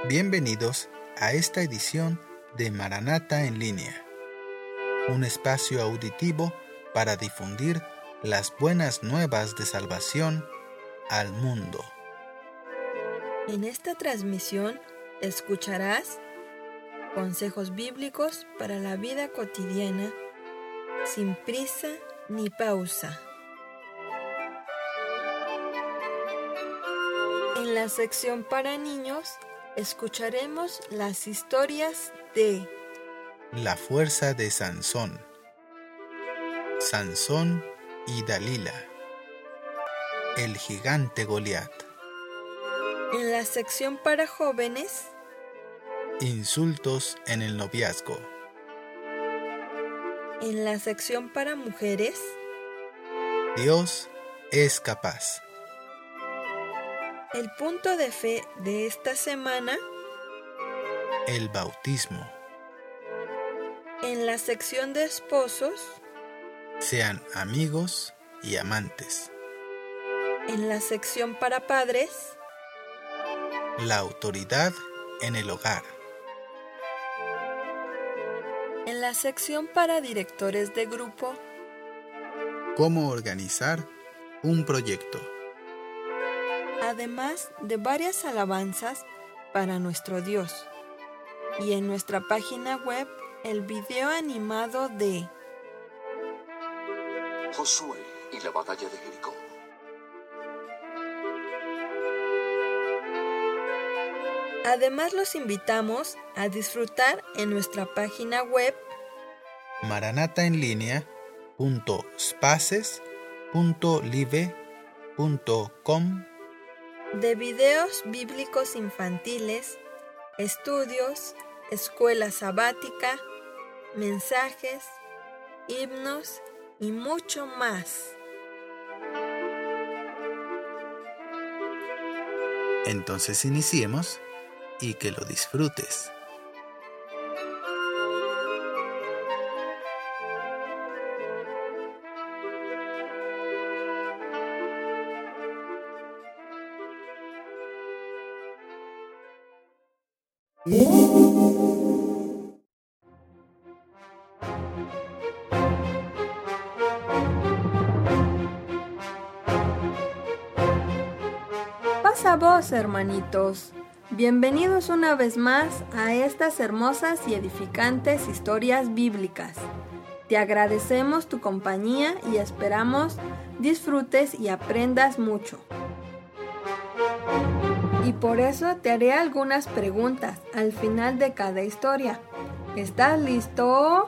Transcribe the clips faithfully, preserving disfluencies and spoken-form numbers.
Bienvenidos a esta edición de Maranata en línea, un espacio auditivo para difundir las buenas nuevas de salvación al mundo. En esta transmisión escucharás consejos bíblicos para la vida cotidiana, sin prisa ni pausa. En la sección para niños escucharemos las historias de La fuerza de Sansón, Sansón y Dalila, el gigante Goliat. En la sección para jóvenes, Insultos en el noviazgo. en la sección para mujeres, Dios es capaz. el punto de fe de esta semana, El bautismo. en la sección de esposos, Sean amigos y amantes. en la sección para padres, La autoridad en el hogar. en la sección para directores de grupo, Cómo organizar un proyecto. además de varias alabanzas para nuestro Dios. Y en nuestra página web, el video animado de Josué y la batalla de Jericó. Además, los invitamos a disfrutar en nuestra página web maranata en línea punto spaces punto live punto com de videos bíblicos infantiles, estudios, escuela sabática, mensajes, himnos y mucho más. Entonces iniciemos y que lo disfrutes. Pasa voz, hermanitos. Bienvenidos una vez más a estas hermosas y edificantes historias bíblicas. Te agradecemos tu compañía y esperamos disfrutes y aprendas mucho. Y por eso te haré algunas preguntas al final de cada historia. ¿Estás listo?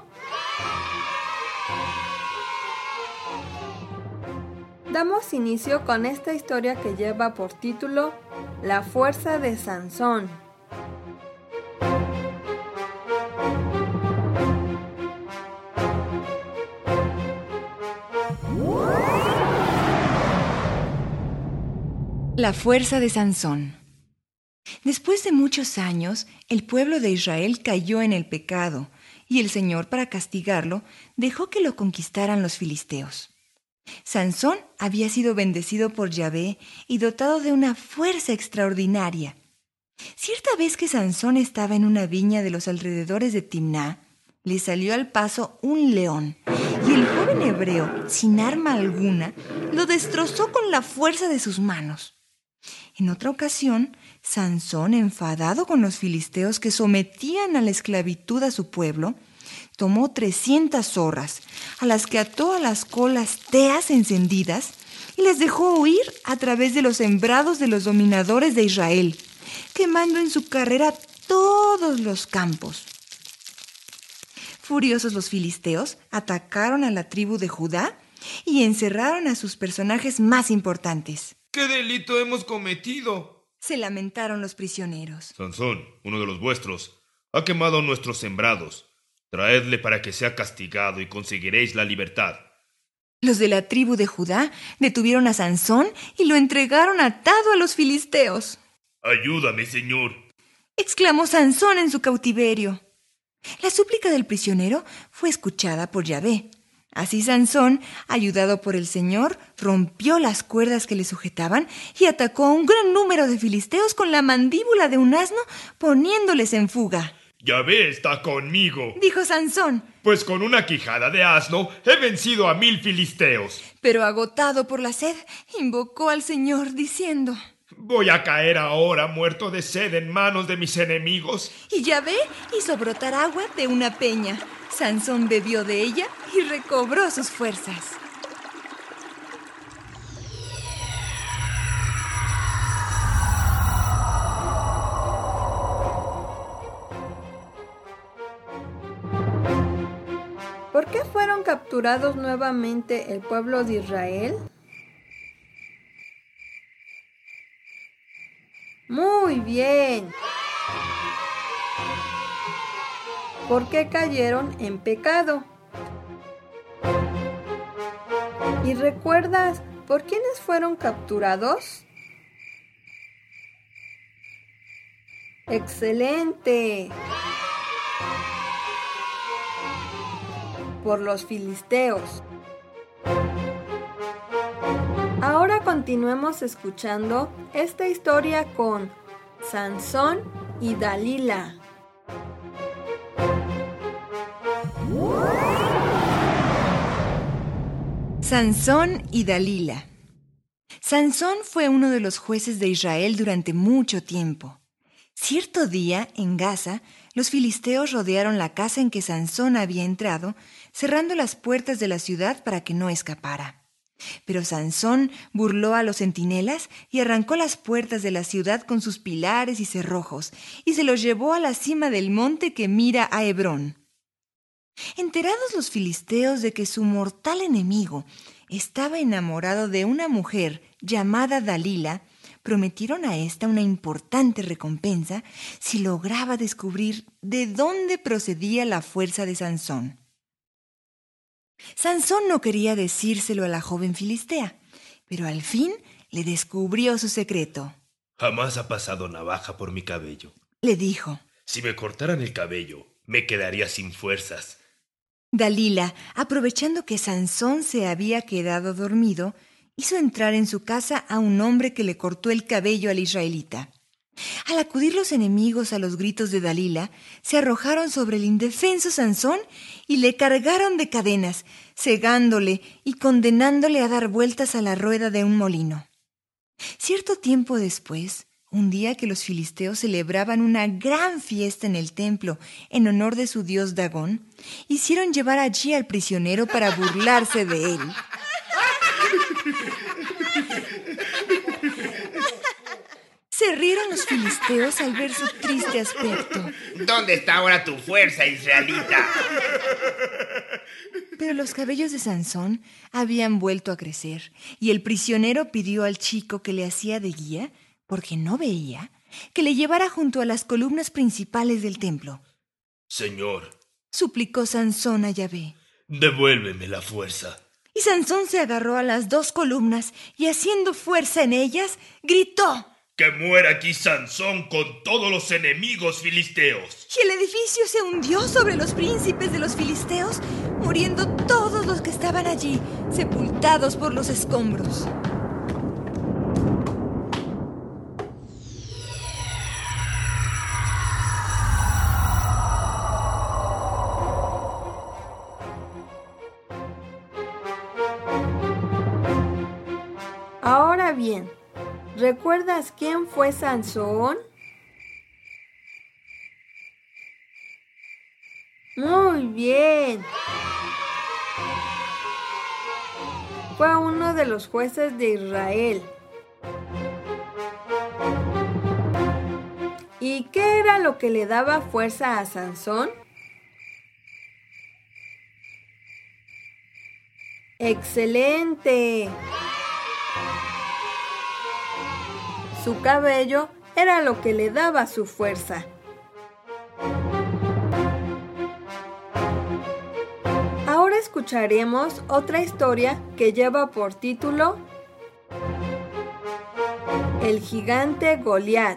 Damos inicio con esta historia que lleva por título La fuerza de Sansón. La fuerza de Sansón. Después de muchos años, el pueblo de Israel cayó en el pecado, y el Señor, para castigarlo, dejó que lo conquistaran los filisteos. Sansón había sido bendecido por Yahvé y dotado de una fuerza extraordinaria. Cierta vez que Sansón estaba en una viña de los alrededores de Timná, le salió al paso un león, y el joven hebreo, sin arma alguna, lo destrozó con la fuerza de sus manos. En otra ocasión, Sansón, enfadado con los filisteos que sometían a la esclavitud a su pueblo, tomó trescientas zorras, a las que ató a las colas teas encendidas y les dejó huir a través de los sembrados de los dominadores de Israel, quemando en su carrera todos los campos. Furiosos los filisteos atacaron a la tribu de Judá y encerraron a sus personajes más importantes. ¿Qué delito hemos cometido?, se lamentaron los prisioneros. Sansón, uno de los vuestros, ha quemado nuestros sembrados. Traedle para que sea castigado y conseguiréis la libertad. Los de la tribu de Judá detuvieron a Sansón y lo entregaron atado a los filisteos. ¡Ayúdame, Señor!, exclamó Sansón en su cautiverio. La súplica del prisionero fue escuchada por Yahvé. Así Sansón, ayudado por el Señor, rompió las cuerdas que le sujetaban y atacó a un gran número de filisteos con la mandíbula de un asno, poniéndoles en fuga. Yahvé está conmigo, dijo Sansón. Pues con una quijada de asno he vencido a mil filisteos. Pero agotado por la sed, invocó al Señor diciendo: Voy a caer ahora muerto de sed en manos de mis enemigos. Y Yahvé hizo brotar agua de una peña. Sansón bebió de ella y recobró sus fuerzas. ¿Por qué fueron capturados nuevamente el pueblo de Israel? Muy bien. ¿Por qué cayeron en pecado? ¿Y recuerdas por quiénes fueron capturados? ¡Excelente! Por los filisteos. Ahora continuemos escuchando esta historia con Sansón y Dalila. Sansón y Dalila. Sansón fue uno de los jueces de Israel durante mucho tiempo. Cierto día, en Gaza, los filisteos rodearon la casa en que Sansón había entrado, cerrando las puertas de la ciudad para que no escapara. Pero Sansón burló a los centinelas y arrancó las puertas de la ciudad con sus pilares y cerrojos, y se los llevó a la cima del monte que mira a Hebrón. Enterados los filisteos de que su mortal enemigo estaba enamorado de una mujer llamada Dalila, prometieron a ésta una importante recompensa si lograba descubrir de dónde procedía la fuerza de Sansón. Sansón no quería decírselo a la joven filistea, pero al fin le descubrió su secreto. Jamás ha pasado navaja por mi cabello, le dijo. Si me cortaran el cabello, me quedaría sin fuerzas. Dalila, aprovechando que Sansón se había quedado dormido, hizo entrar en su casa a un hombre que le cortó el cabello al israelita. Al acudir los enemigos a los gritos de Dalila, se arrojaron sobre el indefenso Sansón y le cargaron de cadenas, cegándole y condenándole a dar vueltas a la rueda de un molino. Cierto tiempo después, un día que los filisteos celebraban una gran fiesta en el templo en honor de su dios Dagón, hicieron llevar allí al prisionero para burlarse de él. Se rieron los filisteos al ver su triste aspecto. ¿Dónde está ahora tu fuerza, israelita? Pero los cabellos de Sansón habían vuelto a crecer, y el prisionero pidió al chico que le hacía de guía, porque no veía, que le llevara junto a las columnas principales del templo. Señor, suplicó Sansón a Yahvé, devuélveme la fuerza. Y Sansón se agarró a las dos columnas y, haciendo fuerza en ellas, gritó: ¡Que muera aquí Sansón con todos los enemigos filisteos! Y el edificio se hundió sobre los príncipes de los filisteos, muriendo todos los que estaban allí, sepultados por los escombros. Ahora bien, ¿recuerdas quién fue Sansón? Muy bien. Fue uno de los jueces de Israel. ¿Y qué era lo que le daba fuerza a Sansón? ¡Excelente! Su cabello era lo que le daba su fuerza. Ahora escucharemos otra historia que lleva por título El gigante Goliat.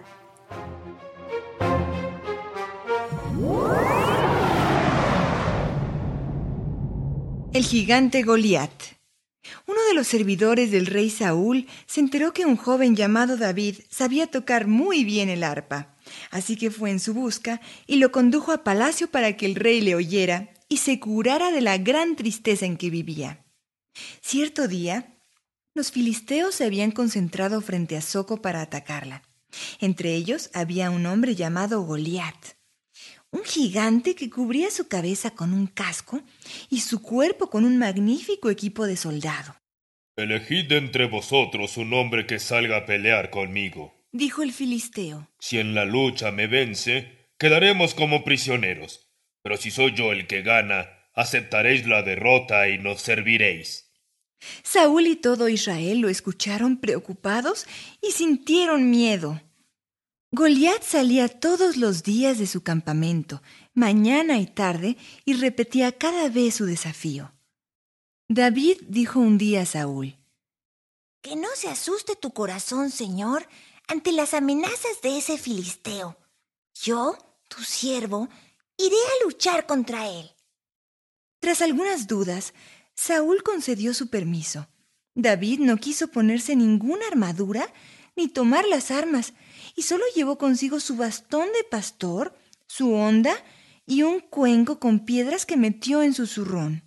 El gigante Goliat. Uno de los servidores del rey Saúl se enteró que un joven llamado David sabía tocar muy bien el arpa. Así que fue en su busca y lo condujo a palacio para que el rey le oyera y se curara de la gran tristeza en que vivía. Cierto día, los filisteos se habían concentrado frente a Soco para atacarla. Entre ellos había un hombre llamado Goliat, un gigante que cubría su cabeza con un casco y su cuerpo con un magnífico equipo de soldado. Elegid entre vosotros un hombre que salga a pelear conmigo, dijo el filisteo. Si en la lucha me vence, quedaremos como prisioneros. Pero si soy yo el que gana, aceptaréis la derrota y nos serviréis. Saúl y todo Israel lo escucharon preocupados y sintieron miedo. Goliat salía todos los días de su campamento, mañana y tarde, y repetía cada vez su desafío. David dijo un día a Saúl: Que no se asuste tu corazón, Señor, ante las amenazas de ese filisteo. Yo, tu siervo, iré a luchar contra él. Tras algunas dudas, Saúl concedió su permiso. David no quiso ponerse ninguna armadura ni tomar las armas, y solo llevó consigo su bastón de pastor, su honda y un cuenco con piedras que metió en su zurrón.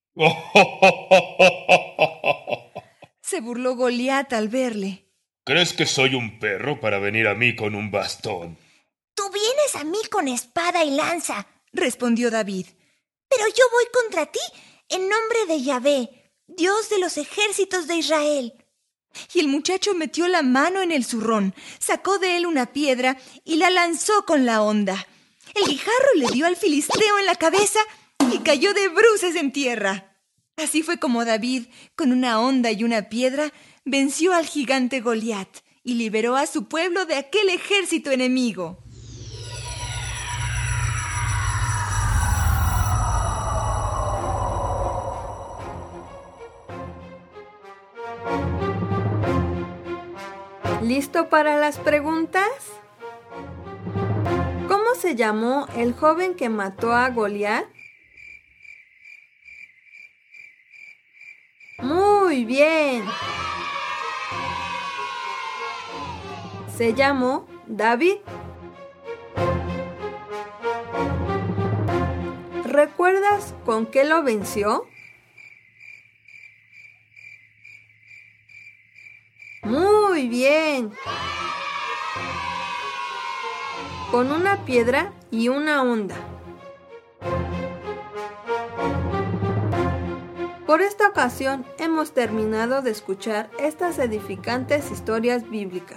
Se burló Goliat al verle. ¿Crees que soy un perro para venir a mí con un bastón? Tú vienes a mí con espada y lanza, respondió David. Pero yo voy contra ti en nombre de Yahvé, Dios de los ejércitos de Israel. Y el muchacho metió la mano en el zurrón, sacó de él una piedra y la lanzó con la honda. El guijarro le dio al filisteo en la cabeza y cayó de bruces en tierra. Así fue como David, con una honda y una piedra, venció al gigante Goliat y liberó a su pueblo de aquel ejército enemigo. ¿Listo para las preguntas? ¿Cómo se llamó el joven que mató a Goliat? Muy bien. Se llamó David. ¿Recuerdas con qué lo venció? Muy bien. Con una piedra y una honda. Por esta ocasión hemos terminado de escuchar estas edificantes historias bíblicas.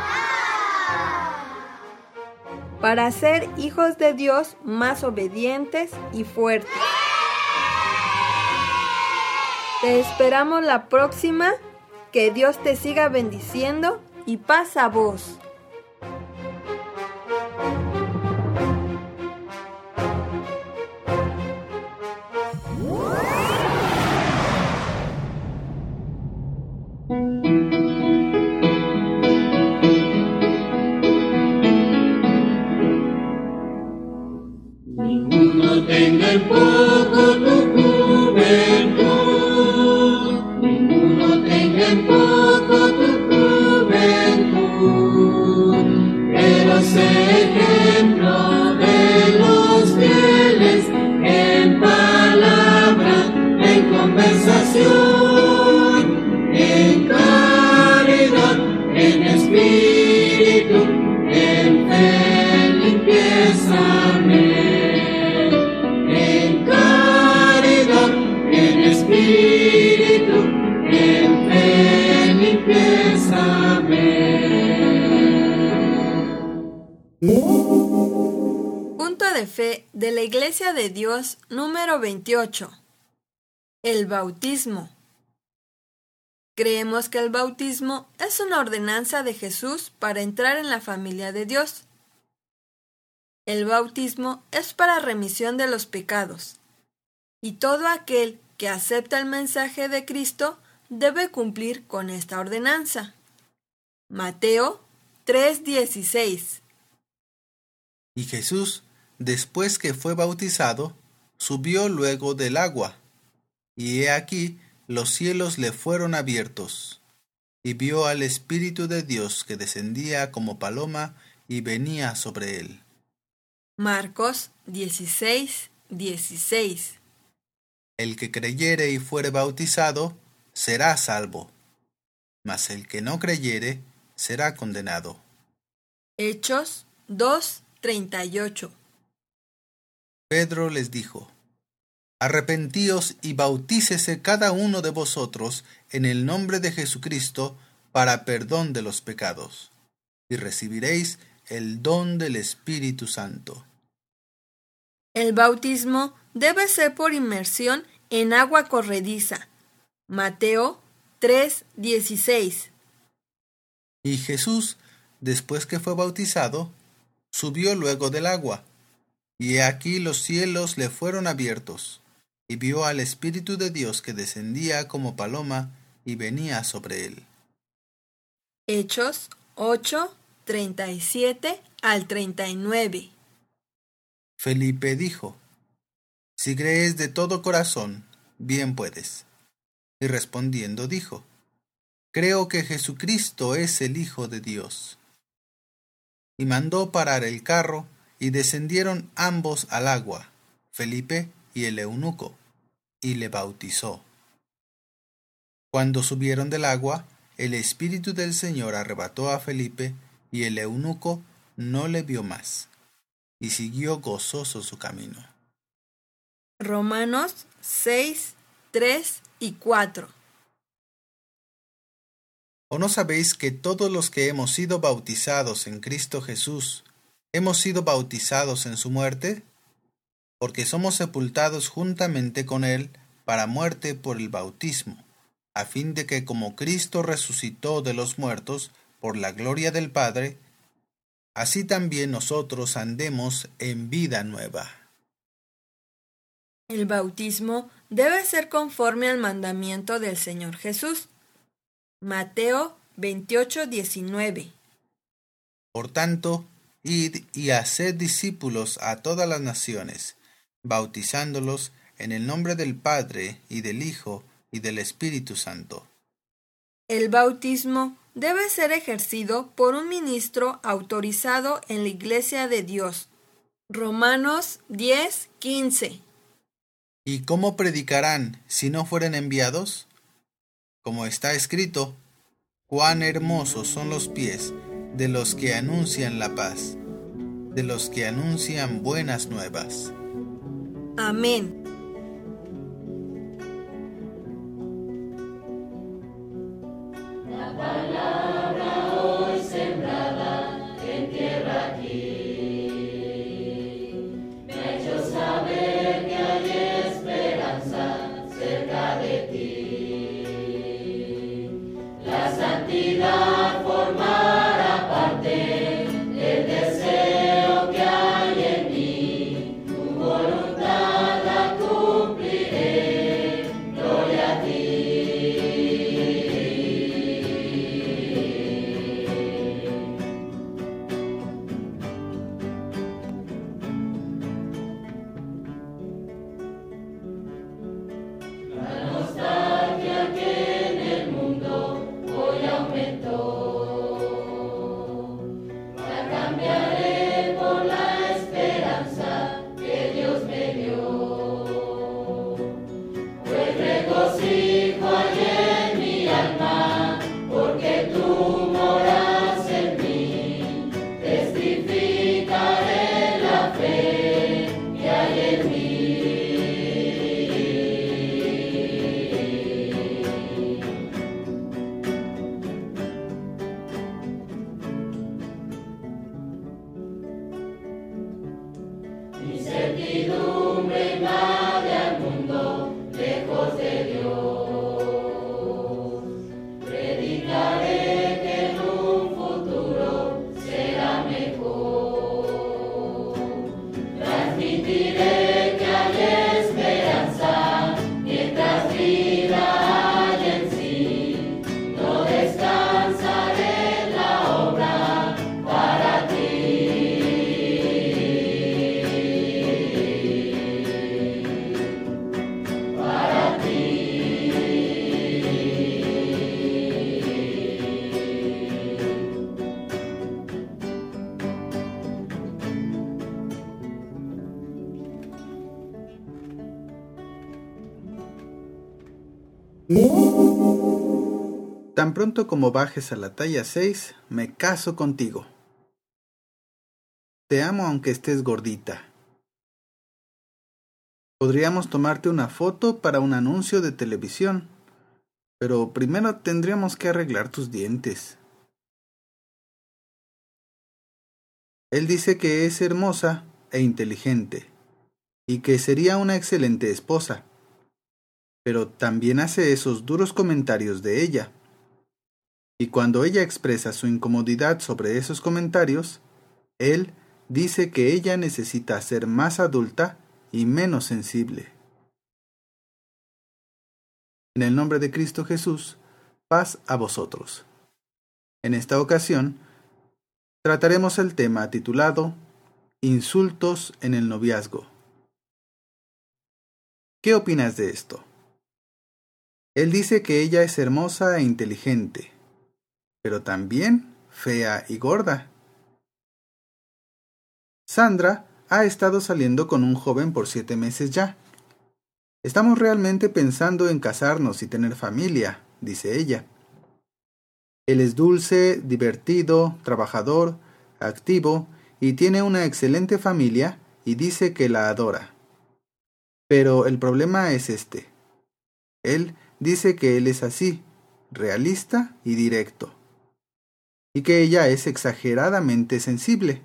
Para ser hijos de Dios más obedientes y fuertes. Te esperamos la próxima. Que Dios te siga bendiciendo y paz a vos. Ninguno tenga en poco tu juventud, ninguno tenga en poco tu juventud, pero sé ejemplo de los fieles en palabra, en conversación, en caridad, en espíritu, en fe, limpieza, amén. Espíritu, en fe, limpieza, amén. Punto de fe de la Iglesia de Dios número veintiocho. El bautismo. Creemos que el bautismo es una ordenanza de Jesús para entrar en la familia de Dios. El bautismo es para remisión de los pecados. Y todo aquel que acepta el mensaje de Cristo debe cumplir con esta ordenanza. Mateo tres dieciséis. Y Jesús, después que fue bautizado, subió luego del agua. Y he aquí, los cielos le fueron abiertos, y vio al Espíritu de Dios que descendía como paloma y venía sobre él. Marcos dieciséis, dieciséis. El que creyere y fuere bautizado, será salvo, mas el que no creyere, será condenado. Hechos dos, treinta y ocho. Pedro les dijo: Arrepentíos y bautícese cada uno de vosotros en el nombre de Jesucristo para perdón de los pecados, y recibiréis el don del Espíritu Santo. El bautismo debe ser por inmersión en agua corrediza. Mateo tres, dieciséis. Y Jesús, después que fue bautizado, subió luego del agua, y he aquí los cielos le fueron abiertos, y vio al Espíritu de Dios que descendía como paloma y venía sobre él. Hechos ocho, treinta y siete al treinta y nueve. Felipe dijo: Si crees de todo corazón, bien puedes. Y respondiendo dijo: Creo que Jesucristo es el Hijo de Dios. Y mandó parar el carro, y descendieron ambos al agua, Felipe y el eunuco, y le bautizó. Cuando subieron del agua, el Espíritu del Señor arrebató a Felipe, y el eunuco no le vio más, y siguió gozoso su camino. Romanos seis, tres y cuatro. ¿O no sabéis que todos los que hemos sido bautizados en Cristo Jesús, hemos sido bautizados en su muerte? Porque somos sepultados juntamente con él para muerte por el bautismo, a fin de que como Cristo resucitó de los muertos por la gloria del Padre, así también nosotros andemos en vida nueva. El bautismo debe ser conforme al mandamiento del Señor Jesús. Mateo veintiocho, diecinueve. Por tanto, id y haced discípulos a todas las naciones, bautizándolos en el nombre del Padre y del Hijo y del Espíritu Santo. El bautismo debe ser ejercido por un ministro autorizado en la Iglesia de Dios. Romanos diez, quince. ¿Y cómo predicarán si no fueren enviados? Como está escrito: cuán hermosos son los pies de los que anuncian la paz, de los que anuncian buenas nuevas. Amén. La palabra hoy sembrada en tierra aquí me ha hecho saber que hay esperanza cerca de ti. La santidad formará parte del deseo que hay en mí. Tu voluntad la cumpliré. Gloria a ti. La nostalgia Tan pronto como bajes a la talla seis, me caso contigo. Te amo aunque estés gordita. Podríamos tomarte una foto para un anuncio de televisión, pero primero tendríamos que arreglar tus dientes. Él dice que es hermosa e inteligente, y que sería una excelente esposa, pero también hace esos duros comentarios de ella. Y cuando ella expresa su incomodidad sobre esos comentarios, él dice que ella necesita ser más adulta y menos sensible. En el nombre de Cristo Jesús, paz a vosotros. En esta ocasión, trataremos el tema titulado Insultos en el noviazgo. ¿Qué opinas de esto? Él dice que ella es hermosa e inteligente, pero también fea y gorda. Sandra ha estado saliendo con un joven por siete meses ya. Estamos realmente pensando en casarnos y tener familia, dice ella. Él es dulce, divertido, trabajador, activo y tiene una excelente familia y dice que la adora. Pero el problema es este. Él dice que él es así, realista y directo, y que ella es exageradamente sensible.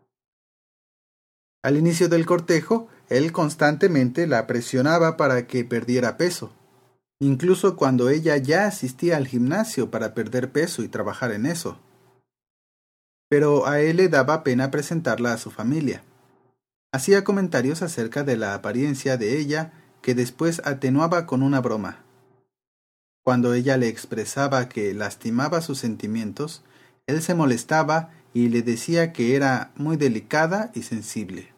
Al inicio del cortejo, él constantemente la presionaba para que perdiera peso, incluso cuando ella ya asistía al gimnasio para perder peso y trabajar en eso. Pero a él le daba pena presentarla a su familia. Hacía comentarios acerca de la apariencia de ella que después atenuaba con una broma. Cuando ella le expresaba que lastimaba sus sentimientos, él se molestaba y le decía que era muy delicada y sensible.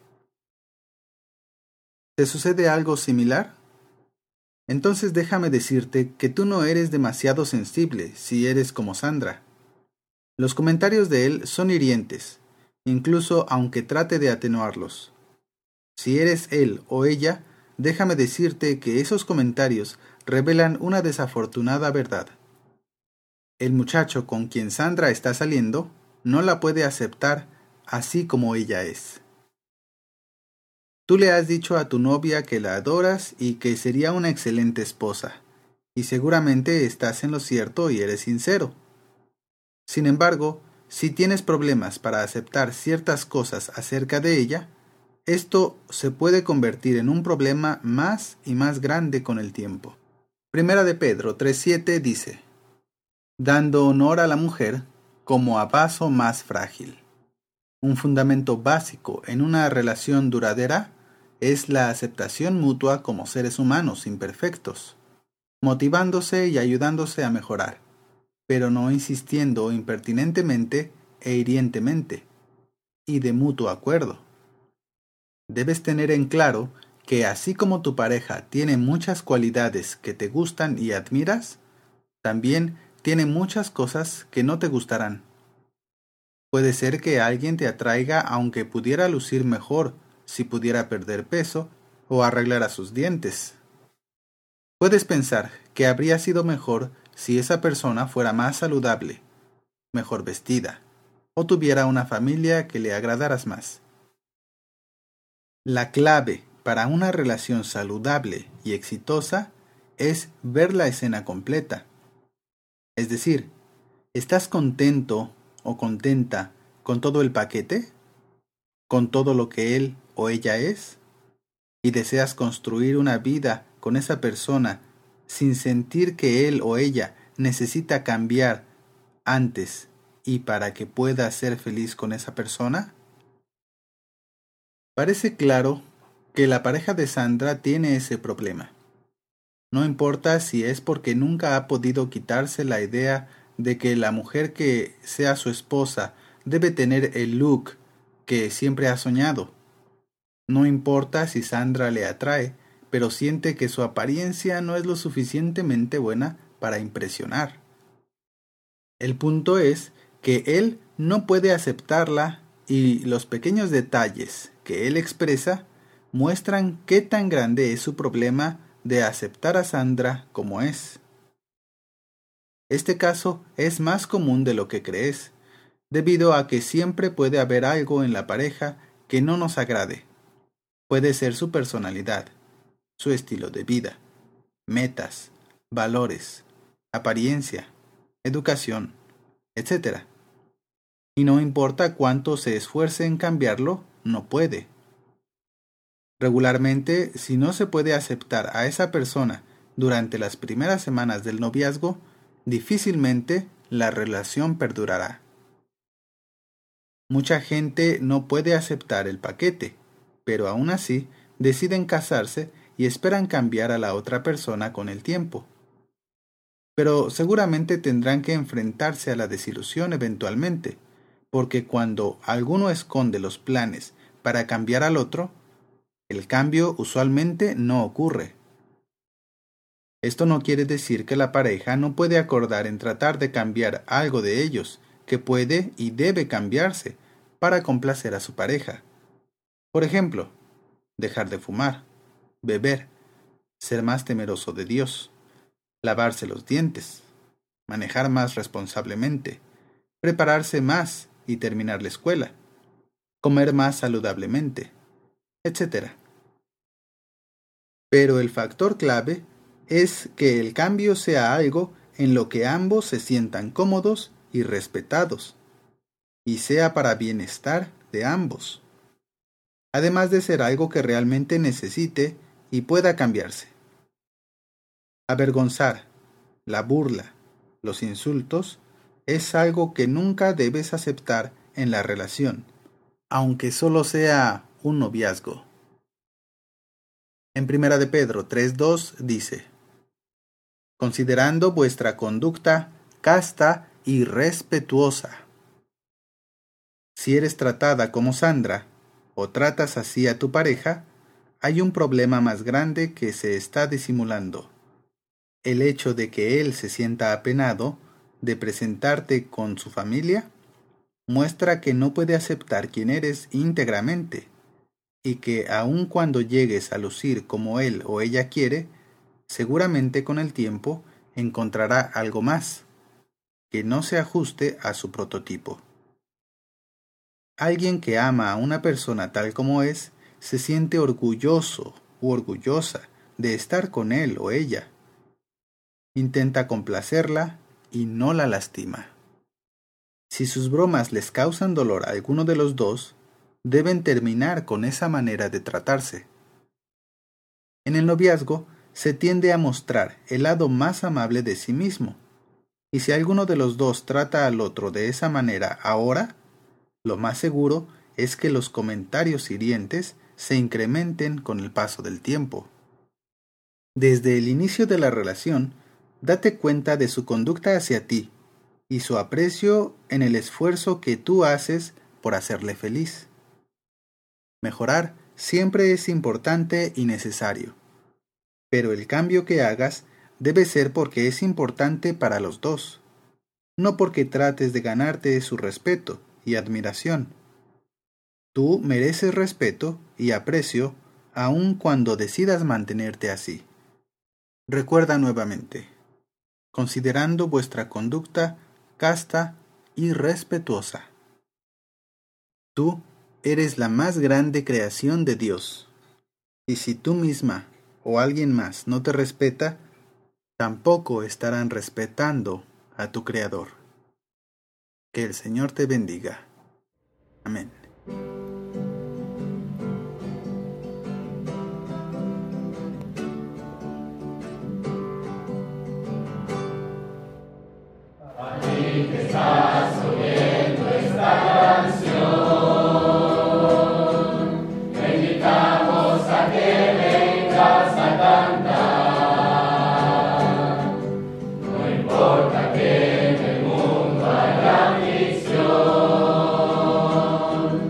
¿Te sucede algo similar? Entonces déjame decirte que tú no eres demasiado sensible si eres como Sandra. Los comentarios de él son hirientes, incluso aunque trate de atenuarlos. Si eres él o ella, déjame decirte que esos comentarios revelan una desafortunada verdad. El muchacho con quien Sandra está saliendo no la puede aceptar así como ella es. Tú le has dicho a tu novia que la adoras y que sería una excelente esposa, y seguramente estás en lo cierto y eres sincero. Sin embargo, si tienes problemas para aceptar ciertas cosas acerca de ella, esto se puede convertir en un problema más y más grande con el tiempo. Primera de Pedro tres siete dice, dando honor a la mujer como a vaso más frágil. Un fundamento básico en una relación duradera es la aceptación mutua como seres humanos imperfectos, motivándose y ayudándose a mejorar, pero no insistiendo impertinentemente e hirientemente, y de mutuo acuerdo. Debes tener en claro que así como tu pareja tiene muchas cualidades que te gustan y admiras, también tiene muchas cosas que no te gustarán. Puede ser que alguien te atraiga aunque pudiera lucir mejor si pudiera perder peso o arreglar a sus dientes. Puedes pensar que habría sido mejor si esa persona fuera más saludable, mejor vestida, o tuviera una familia que le agradaras más. La clave para una relación saludable y exitosa es ver la escena completa. Es decir, ¿estás contento o contenta con todo el paquete? ¿Con todo lo que él o ella es? ¿Y deseas construir una vida con esa persona sin sentir que él o ella necesita cambiar antes y para que pueda ser feliz con esa persona? Parece claro que la pareja de Sandra tiene ese problema. No importa si es porque nunca ha podido quitarse la idea de que la mujer que sea su esposa debe tener el look que siempre ha soñado. No importa si Sandra le atrae, pero siente que su apariencia no es lo suficientemente buena para impresionar. El punto es que él no puede aceptarla y los pequeños detalles que él expresa muestran qué tan grande es su problema de aceptar a Sandra como es. Este caso es más común de lo que crees, debido a que siempre puede haber algo en la pareja que no nos agrade. Puede ser su personalidad, su estilo de vida, metas, valores, apariencia, educación, etcétera. Y no importa cuánto se esfuerce en cambiarlo, no puede. Regularmente, si no se puede aceptar a esa persona durante las primeras semanas del noviazgo, difícilmente la relación perdurará. Mucha gente no puede aceptar el paquete, pero aún así deciden casarse y esperan cambiar a la otra persona con el tiempo. Pero seguramente tendrán que enfrentarse a la desilusión eventualmente, porque cuando alguno esconde los planes para cambiar al otro, el cambio usualmente no ocurre. Esto no quiere decir que la pareja no puede acordar en tratar de cambiar algo de ellos, que puede y debe cambiarse para complacer a su pareja. Por ejemplo, dejar de fumar, beber, ser más temeroso de Dios, lavarse los dientes, manejar más responsablemente, prepararse más y terminar la escuela, comer más saludablemente, etcétera. Pero el factor clave es que el cambio sea algo en lo que ambos se sientan cómodos y respetados, y sea para bienestar de ambos, además de ser algo que realmente necesite y pueda cambiarse. Avergonzar, la burla, los insultos, es algo que nunca debes aceptar en la relación, aunque solo sea un noviazgo. En Primera de Pedro tres dos dice: considerando vuestra conducta casta y respetuosa. Si eres tratada como Sandra, o tratas así a tu pareja, hay un problema más grande que se está disimulando. El hecho de que él se sienta apenado de presentarte con su familia muestra que no puede aceptar quién eres íntegramente, y que aun cuando llegues a lucir como él o ella quiere, seguramente con el tiempo encontrará algo más, que no se ajuste a su prototipo. Alguien que ama a una persona tal como es, se siente orgulloso u orgullosa de estar con él o ella. Intenta complacerla y no la lastima. Si sus bromas les causan dolor a alguno de los dos, deben terminar con esa manera de tratarse. En el noviazgo se tiende a mostrar el lado más amable de sí mismo, y si alguno de los dos trata al otro de esa manera ahora, lo más seguro es que los comentarios hirientes se incrementen con el paso del tiempo. Desde el inicio de la relación, date cuenta de su conducta hacia ti y su aprecio en el esfuerzo que tú haces por hacerle feliz. Mejorar siempre es importante y necesario, pero el cambio que hagas debe ser porque es importante para los dos, no porque trates de ganarte su respeto y admiración. Tú mereces respeto y aprecio aun cuando decidas mantenerte así. Recuerda nuevamente, considerando vuestra conducta casta y respetuosa. Tú eres la más grande creación de Dios, y si tú misma o alguien más no te respeta, tampoco estarán respetando a tu Creador. Que el Señor te bendiga. Amén. Porque en el mundo hay aflicción.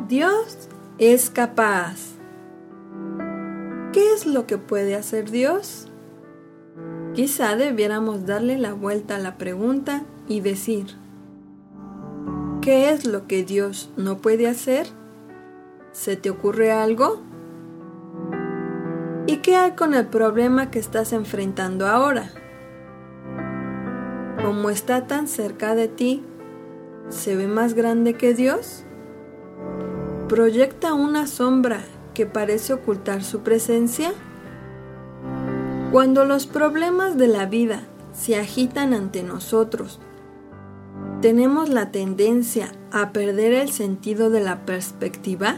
Dios es capaz. ¿Qué es lo que puede hacer Dios? Quizá debiéramos darle la vuelta a la pregunta y decir, ¿qué es lo que Dios no puede hacer? ¿Se te ocurre algo? ¿Y qué hay con el problema que estás enfrentando ahora? Como está tan cerca de ti, ¿se ve más grande que Dios? ¿Proyecta una sombra que parece ocultar su presencia? Cuando los problemas de la vida se agitan ante nosotros, ¿tenemos la tendencia a perder el sentido de la perspectiva?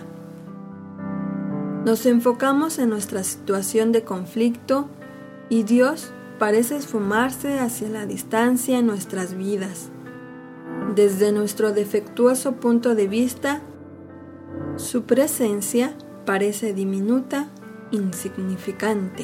Nos enfocamos en nuestra situación de conflicto y Dios parece esfumarse hacia la distancia en nuestras vidas. Desde nuestro defectuoso punto de vista, su presencia parece diminuta, insignificante.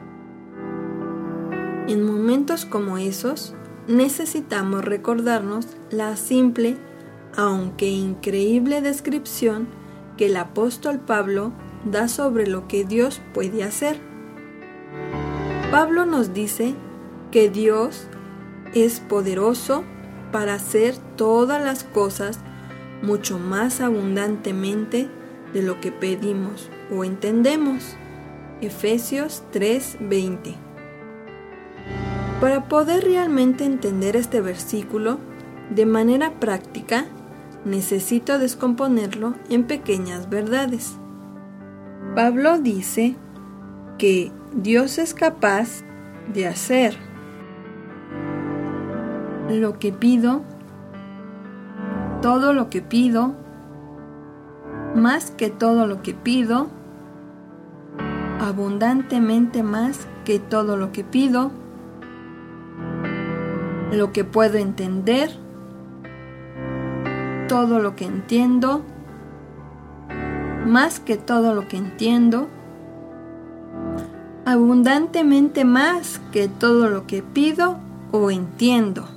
En momentos como esos, necesitamos recordarnos la simple, aunque increíble descripción que el apóstol Pablo da sobre lo que Dios puede hacer. Pablo nos dice que Dios es poderoso para hacer todas las cosas mucho más abundantemente de lo que pedimos o entendemos. Efesios tres veinte. Para poder realmente entender este versículo de manera práctica, necesito descomponerlo en pequeñas verdades. Pablo dice que Dios es capaz de hacer lo que pido, todo lo que pido, más que todo lo que pido, abundantemente más que todo lo que pido, lo que puedo entender, todo lo que entiendo, más que todo lo que entiendo, abundantemente más que todo lo que pido o entiendo.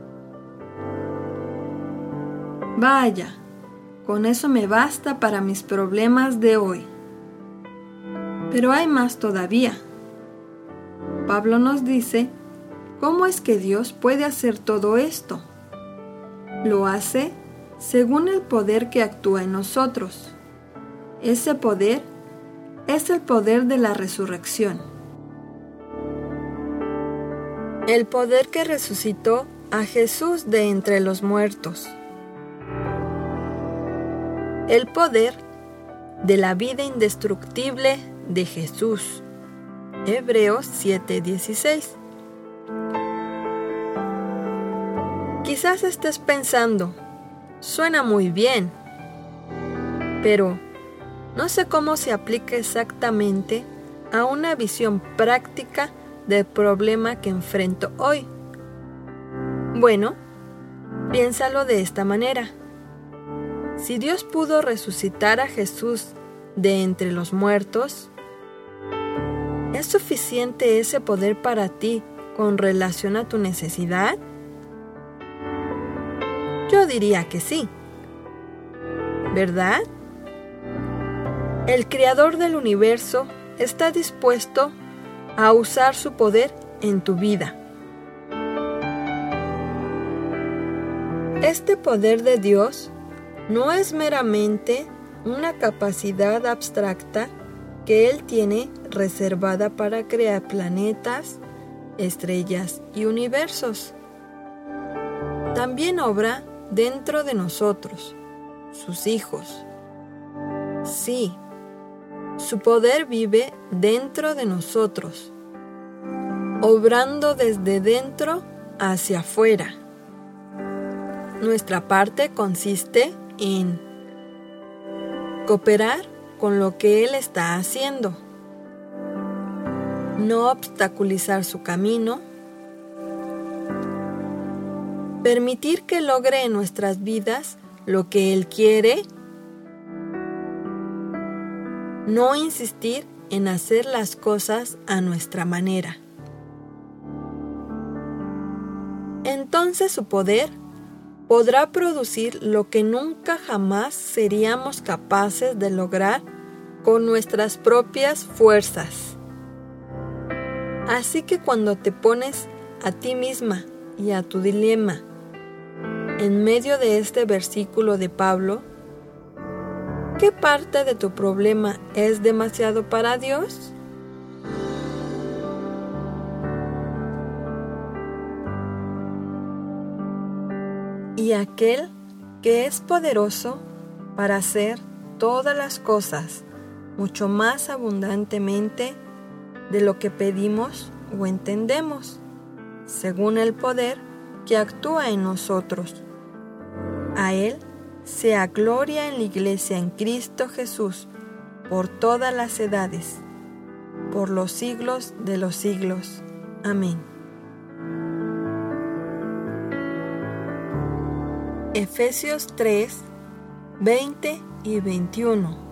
Vaya, con eso me basta para mis problemas de hoy. Pero hay más todavía. Pablo nos dice, ¿cómo es que Dios puede hacer todo esto? Lo hace según el poder que actúa en nosotros. Ese poder es el poder de la resurrección. El poder que resucitó a Jesús de entre los muertos. El poder de la vida indestructible de Jesús. Hebreos siete dieciséis. Quizás estés pensando, suena muy bien, pero no sé cómo se aplica exactamente a una visión práctica del problema que enfrento hoy. Bueno, piénsalo de esta manera. Si Dios pudo resucitar a Jesús de entre los muertos, ¿es suficiente ese poder para ti con relación a tu necesidad? Yo diría que sí. ¿Verdad? El Creador del universo está dispuesto a usar su poder en tu vida. Este poder de Dios no es meramente una capacidad abstracta que Él tiene reservada para crear planetas, estrellas y universos. También obra dentro de nosotros, sus hijos. Sí, su poder vive dentro de nosotros, obrando desde dentro hacia afuera. Nuestra parte consiste en cooperar con lo que Él está haciendo, no obstaculizar su camino, permitir que logre en nuestras vidas lo que Él quiere, no insistir en hacer las cosas a nuestra manera. Entonces su poder podrá producir lo que nunca jamás seríamos capaces de lograr con nuestras propias fuerzas. Así que cuando te pones a ti misma y a tu dilema en medio de este versículo de Pablo, ¿qué parte de tu problema es demasiado para Dios? Y aquel que es poderoso para hacer todas las cosas mucho más abundantemente de lo que pedimos o entendemos, según el poder que actúa en nosotros. A Él sea gloria en la Iglesia en Cristo Jesús, por todas las edades, por los siglos de los siglos. Amén. Efesios tres, veinte y veintiuno.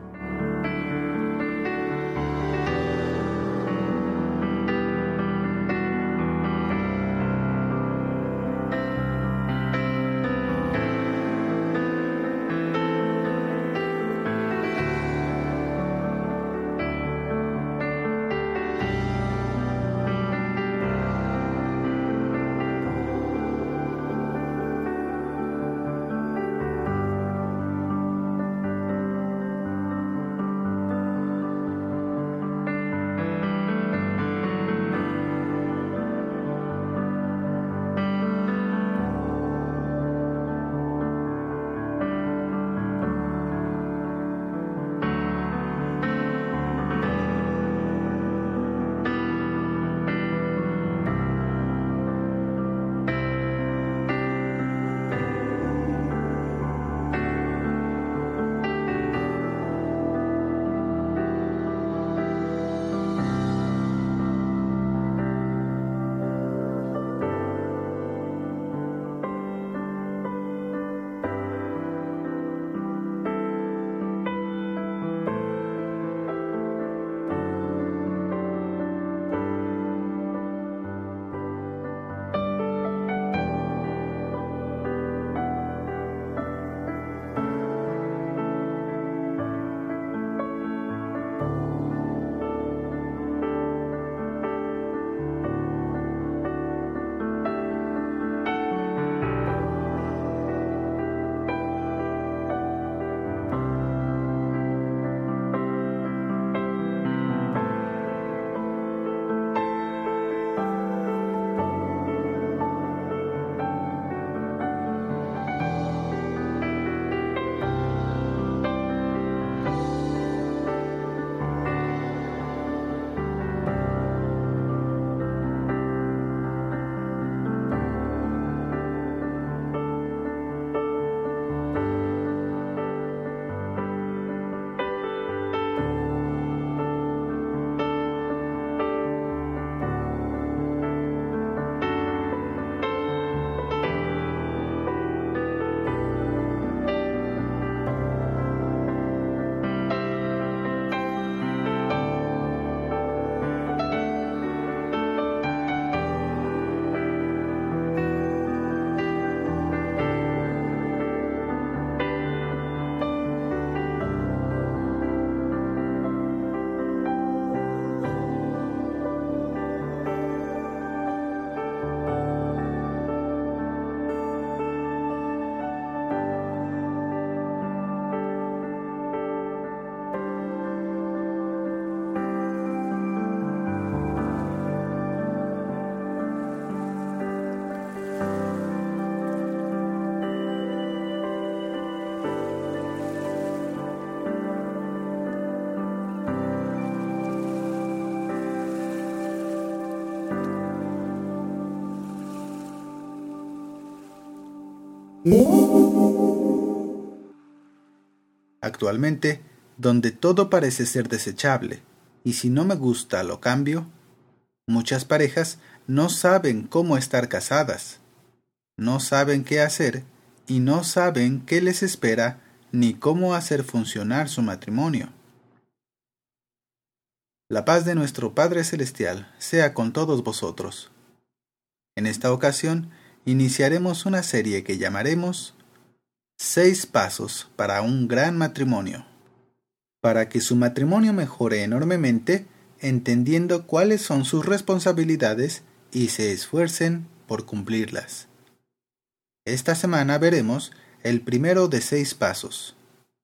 Actualmente, donde todo parece ser desechable, y si no me gusta lo cambio, muchas parejas no saben cómo estar casadas, no saben qué hacer y no saben qué les espera ni cómo hacer funcionar su matrimonio. La paz de nuestro Padre Celestial sea con todos vosotros. En esta ocasión, iniciaremos una serie que llamaremos Seis Pasos para un Gran Matrimonio, para que su matrimonio mejore enormemente, entendiendo cuáles son sus responsabilidades y se esfuercen por cumplirlas. Esta semana veremos el primero de seis pasos.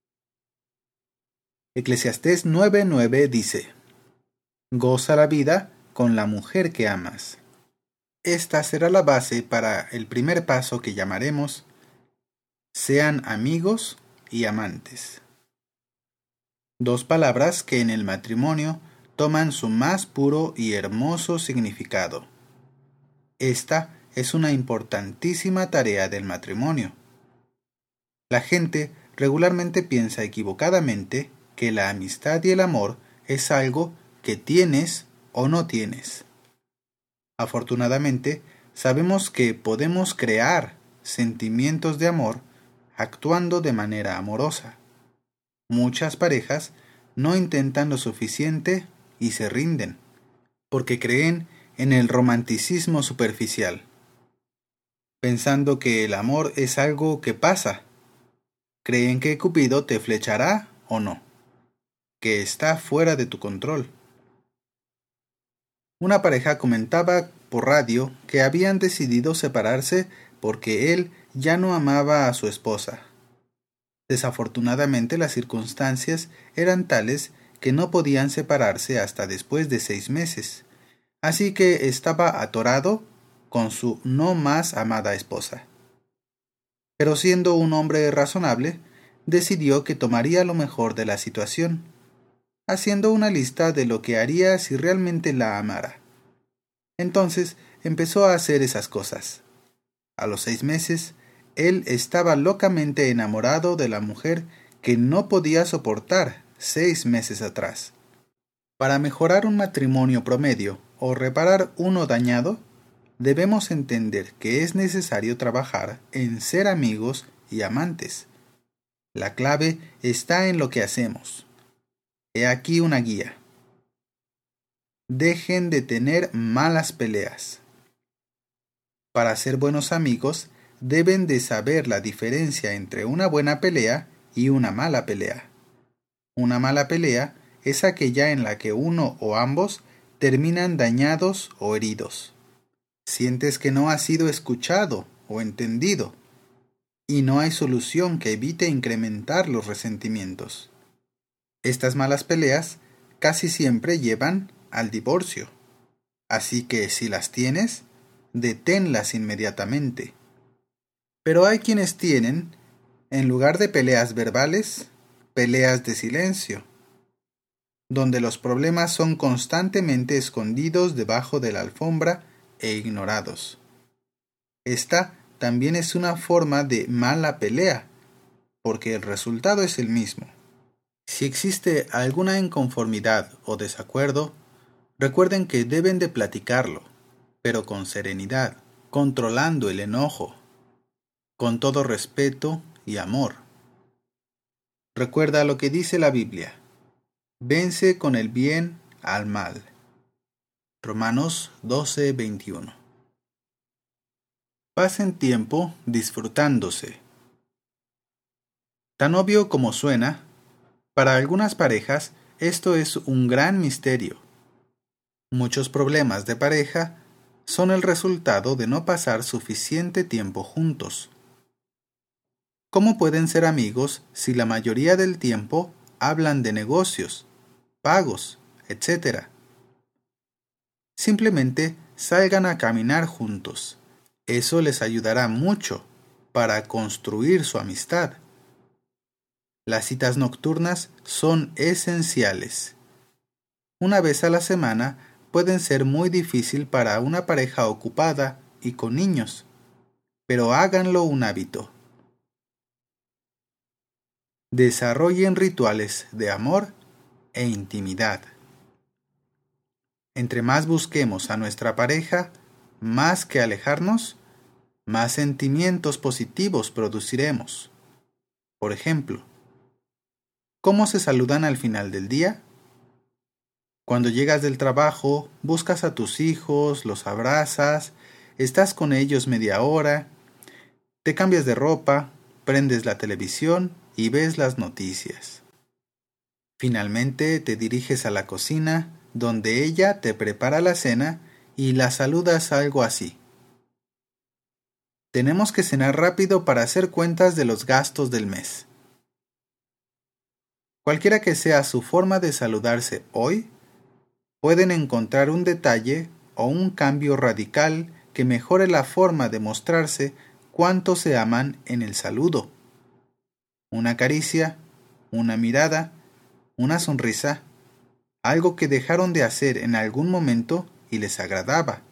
Eclesiastés nueve nueve dice: Goza la vida con la mujer que amas. Esta será la base para el primer paso que llamaremos Sean amigos y amantes. Dos palabras que en el matrimonio toman su más puro y hermoso significado. Esta es una importantísima tarea del matrimonio. La gente regularmente piensa equivocadamente que la amistad y el amor es algo que tienes o no tienes. Afortunadamente, sabemos que podemos crear sentimientos de amor actuando de manera amorosa. Muchas parejas no intentan lo suficiente y se rinden, porque creen en el romanticismo superficial, pensando que el amor es algo que pasa. Creen que Cupido te flechará o no, que está fuera de tu control. Una pareja comentaba por radio que habían decidido separarse porque él ya no amaba a su esposa. Desafortunadamente las circunstancias eran tales que no podían separarse hasta después de seis meses, así que estaba atorado con su no más amada esposa. Pero siendo un hombre razonable, decidió que tomaría lo mejor de la situación, haciendo una lista de lo que haría si realmente la amara. Entonces empezó a hacer esas cosas. A los seis meses, él estaba locamente enamorado de la mujer que no podía soportar seis meses atrás. Para mejorar un matrimonio promedio o reparar uno dañado, debemos entender que es necesario trabajar en ser amigos y amantes. La clave está en lo que hacemos. He aquí una guía. Dejen de tener malas peleas. Para ser buenos amigos, deben de saber la diferencia entre una buena pelea y una mala pelea. Una mala pelea es aquella en la que uno o ambos terminan dañados o heridos. Sientes que no has sido escuchado o entendido, y no hay solución que evite incrementar los resentimientos. Estas malas peleas casi siempre llevan al divorcio, así que si las tienes, deténlas inmediatamente. Pero hay quienes tienen, en lugar de peleas verbales, peleas de silencio, donde los problemas son constantemente escondidos debajo de la alfombra e ignorados. Esta también es una forma de mala pelea, porque el resultado es el mismo. Si existe alguna inconformidad o desacuerdo, recuerden que deben de platicarlo, pero con serenidad, controlando el enojo, con todo respeto y amor. Recuerda lo que dice la Biblia: vence con el bien al mal. Romanos doce veintiuno. Pasen tiempo disfrutándose. Tan obvio como suena, para algunas parejas esto es un gran misterio. Muchos problemas de pareja son el resultado de no pasar suficiente tiempo juntos. ¿Cómo pueden ser amigos si la mayoría del tiempo hablan de negocios, pagos, etcétera? Simplemente salgan a caminar juntos. Eso les ayudará mucho para construir su amistad. Las citas nocturnas son esenciales. Una vez a la semana pueden ser muy difícil para una pareja ocupada y con niños, pero háganlo un hábito. Desarrollen rituales de amor e intimidad. Entre más busquemos a nuestra pareja, más que alejarnos, más sentimientos positivos produciremos. Por ejemplo, ¿cómo se saludan al final del día? Cuando llegas del trabajo, buscas a tus hijos, los abrazas, estás con ellos media hora, te cambias de ropa, prendes la televisión y ves las noticias. Finalmente te diriges a la cocina, donde ella te prepara la cena y la saludas algo así: tenemos que cenar rápido para hacer cuentas de los gastos del mes. Cualquiera que sea su forma de saludarse hoy, pueden encontrar un detalle o un cambio radical que mejore la forma de mostrarse cuánto se aman en el saludo. Una caricia, una mirada, una sonrisa, algo que dejaron de hacer en algún momento y les agradaba.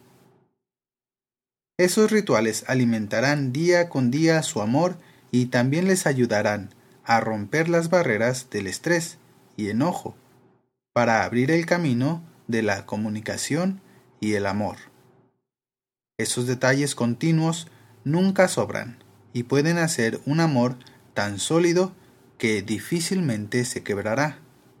Esos rituales alimentarán día con día su amor y también les ayudarán a romper las barreras del estrés y enojo para abrir el camino de la comunicación y el amor. Esos detalles continuos nunca sobran y pueden hacer un amor tan sólido que difícilmente se quebrará.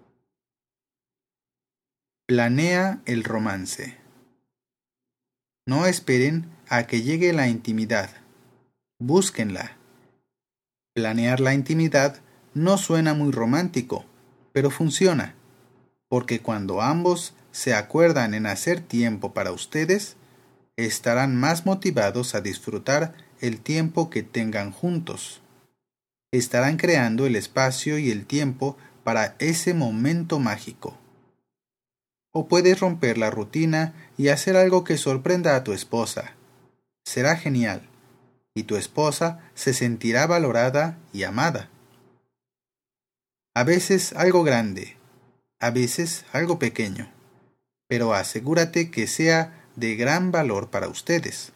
Planea el romance. No esperen a que llegue la intimidad. Búsquenla. Planear la intimidad no suena muy romántico, pero funciona, porque cuando ambos se acuerdan en hacer tiempo para ustedes, estarán más motivados a disfrutar el tiempo que tengan juntos. Estarán creando el espacio y el tiempo para ese momento mágico. O puedes romper la rutina y hacer algo que sorprenda a tu esposa. Será genial, y tu esposa se sentirá valorada y amada. A veces algo grande, a veces algo pequeño, pero asegúrate que sea de gran valor para ustedes.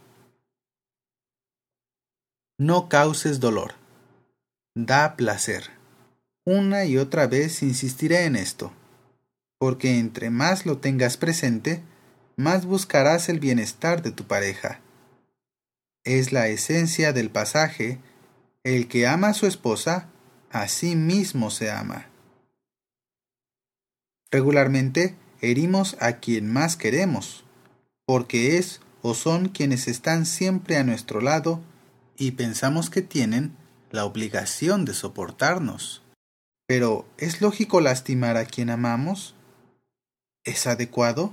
No causes dolor. Da placer. Una y otra vez insistiré en esto, porque entre más lo tengas presente, más buscarás el bienestar de tu pareja. Es la esencia del pasaje: el que ama a su esposa, a sí mismo se ama. Regularmente herimos a quien más queremos, porque es o son quienes están siempre a nuestro lado y pensamos que tienen la obligación de soportarnos. Pero, ¿es lógico lastimar a quien amamos? ¿Es adecuado?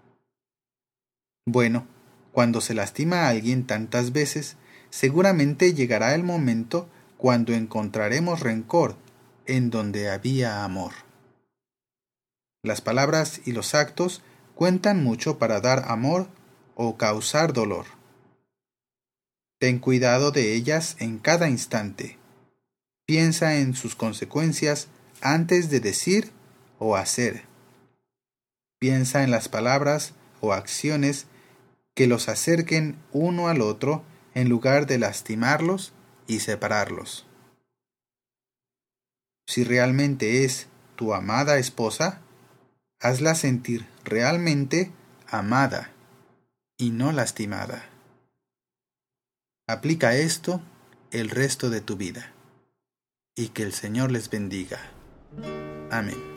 Bueno, cuando se lastima a alguien tantas veces, seguramente llegará el momento cuando encontraremos rencor en donde había amor. Las palabras y los actos cuentan mucho para dar amor o causar dolor. Ten cuidado de ellas en cada instante. Piensa en sus consecuencias antes de decir o hacer. Piensa en las palabras o acciones que los acerquen uno al otro en lugar de lastimarlos y separarlos. Si realmente es tu amada esposa, hazla sentir realmente amada y no lastimada. Aplica esto el resto de tu vida, y que el Señor les bendiga. Amén.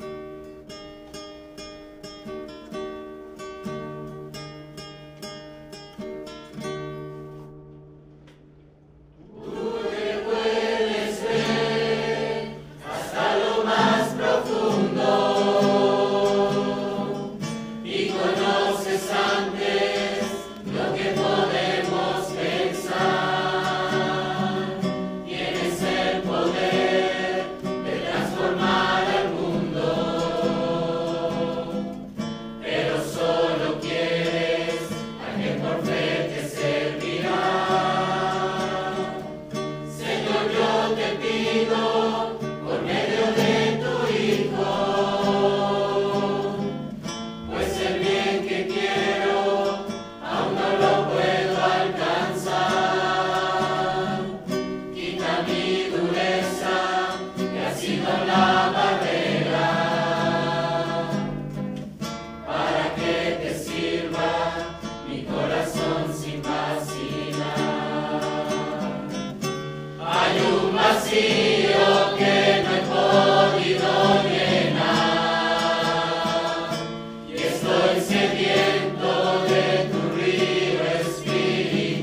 Estoy sediento de tu río espiritual.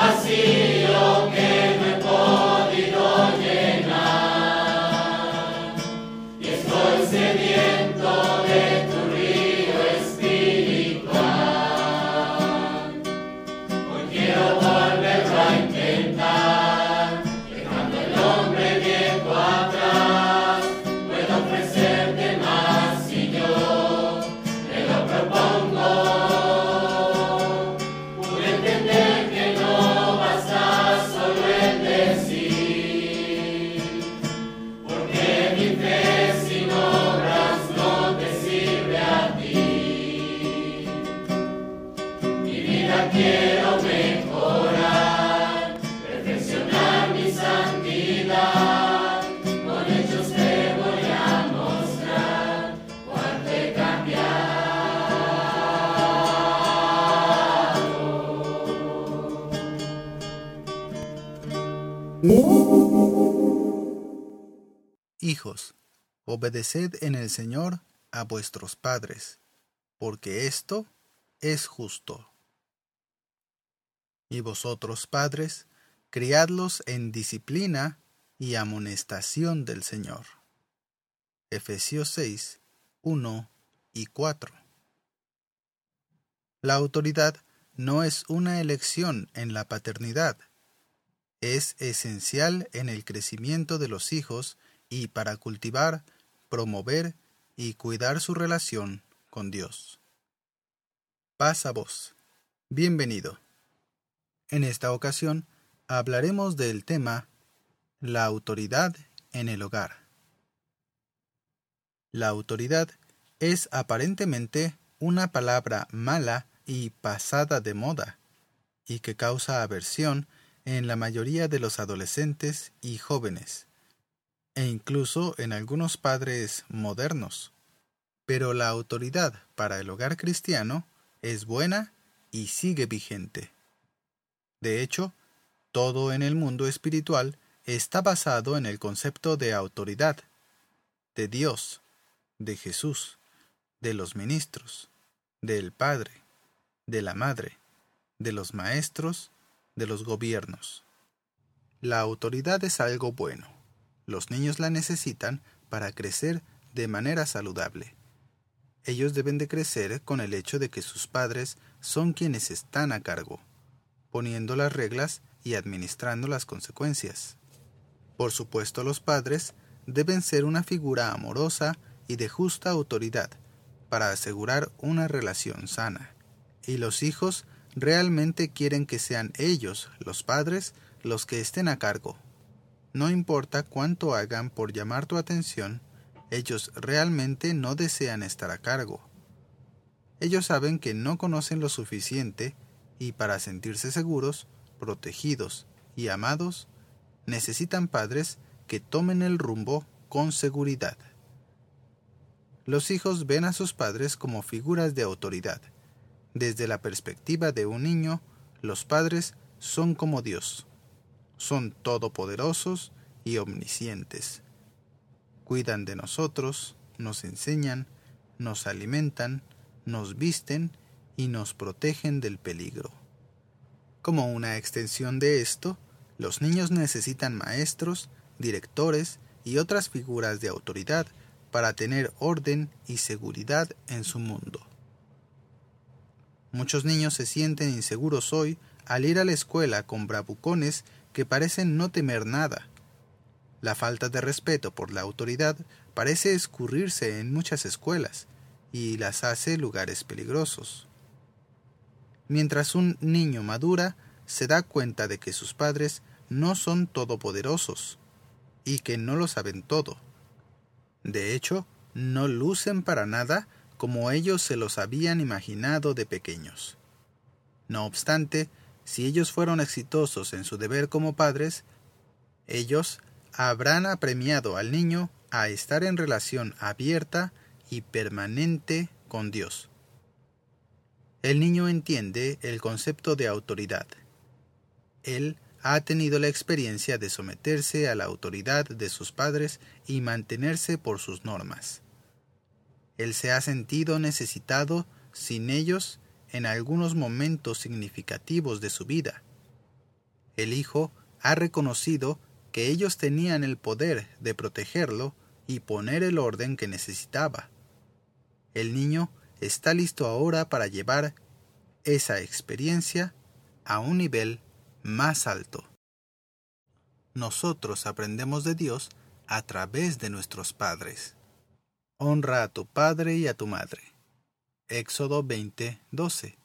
vacío que no he podido llenar. Y estoy sediento de tu río espiritual. Hoy quiero volverlo a intentar, dejando el hombre viejo atrás. Puedo ofrecerte más si yo te lo propongo. Pude entender que no basta solo el decir, porque mi fe sin obras no te sirve a ti. Mi vida quiero mejorar, perfeccionar mi santidad. Con hechos te voy a mostrar cuánto he Hijos, obedeced en el Señor a vuestros padres, porque esto es justo. Y vosotros, padres, criadlos en disciplina y amonestación del Señor. Efesios seis, uno y cuatro. La autoridad no es una elección en la paternidad. Es esencial en el crecimiento de los hijos y para cultivar, promover y cuidar su relación con Dios. Paz a vos. Bienvenido. En esta ocasión hablaremos del tema la autoridad en el hogar. La autoridad es aparentemente una palabra mala y pasada de moda, y que causa aversión en la mayoría de los adolescentes y jóvenes, e incluso en algunos padres modernos. Pero la autoridad para el hogar cristiano es buena y sigue vigente. De hecho, todo en el mundo espiritual está basado en el concepto de autoridad, de Dios, de Jesús, de los ministros, del Padre, de la Madre, de los maestros, de los gobiernos. La autoridad es algo bueno. Los niños la necesitan para crecer de manera saludable. Ellos deben de crecer con el hecho de que sus padres son quienes están a cargo, poniendo las reglas y administrando las consecuencias. Por supuesto, los padres deben ser una figura amorosa y de justa autoridad para asegurar una relación sana. Y los hijos realmente quieren que sean ellos, los padres, los que estén a cargo. No importa cuánto hagan por llamar tu atención, ellos realmente no desean estar a cargo. Ellos saben que no conocen lo suficiente y para sentirse seguros, protegidos y amados, necesitan padres que tomen el rumbo con seguridad. Los hijos ven a sus padres como figuras de autoridad. Desde la perspectiva de un niño, los padres son como Dios. Son todopoderosos y omniscientes. Cuidan de nosotros, nos enseñan, nos alimentan, nos visten y nos protegen del peligro. Como una extensión de esto, los niños necesitan maestros, directores y otras figuras de autoridad para tener orden y seguridad en su mundo. Muchos niños se sienten inseguros hoy al ir a la escuela con bravucones que parecen no temer nada. La falta de respeto por la autoridad parece escurrirse en muchas escuelas y las hace lugares peligrosos. Mientras un niño madura, se da cuenta de que sus padres no son todopoderosos y que no lo saben todo. De hecho, no lucen para nada como ellos se los habían imaginado de pequeños. No obstante, si ellos fueron exitosos en su deber como padres, ellos habrán apremiado al niño a estar en relación abierta y permanente con Dios. El niño entiende el concepto de autoridad. Él ha tenido la experiencia de someterse a la autoridad de sus padres y mantenerse por sus normas. Él se ha sentido necesitado sin ellos en algunos momentos significativos de su vida. El hijo ha reconocido que ellos tenían el poder de protegerlo y poner el orden que necesitaba. El niño está listo ahora para llevar esa experiencia a un nivel más alto. Nosotros aprendemos de Dios a través de nuestros padres. Honra a tu padre y a tu madre. Éxodo veinte, doce.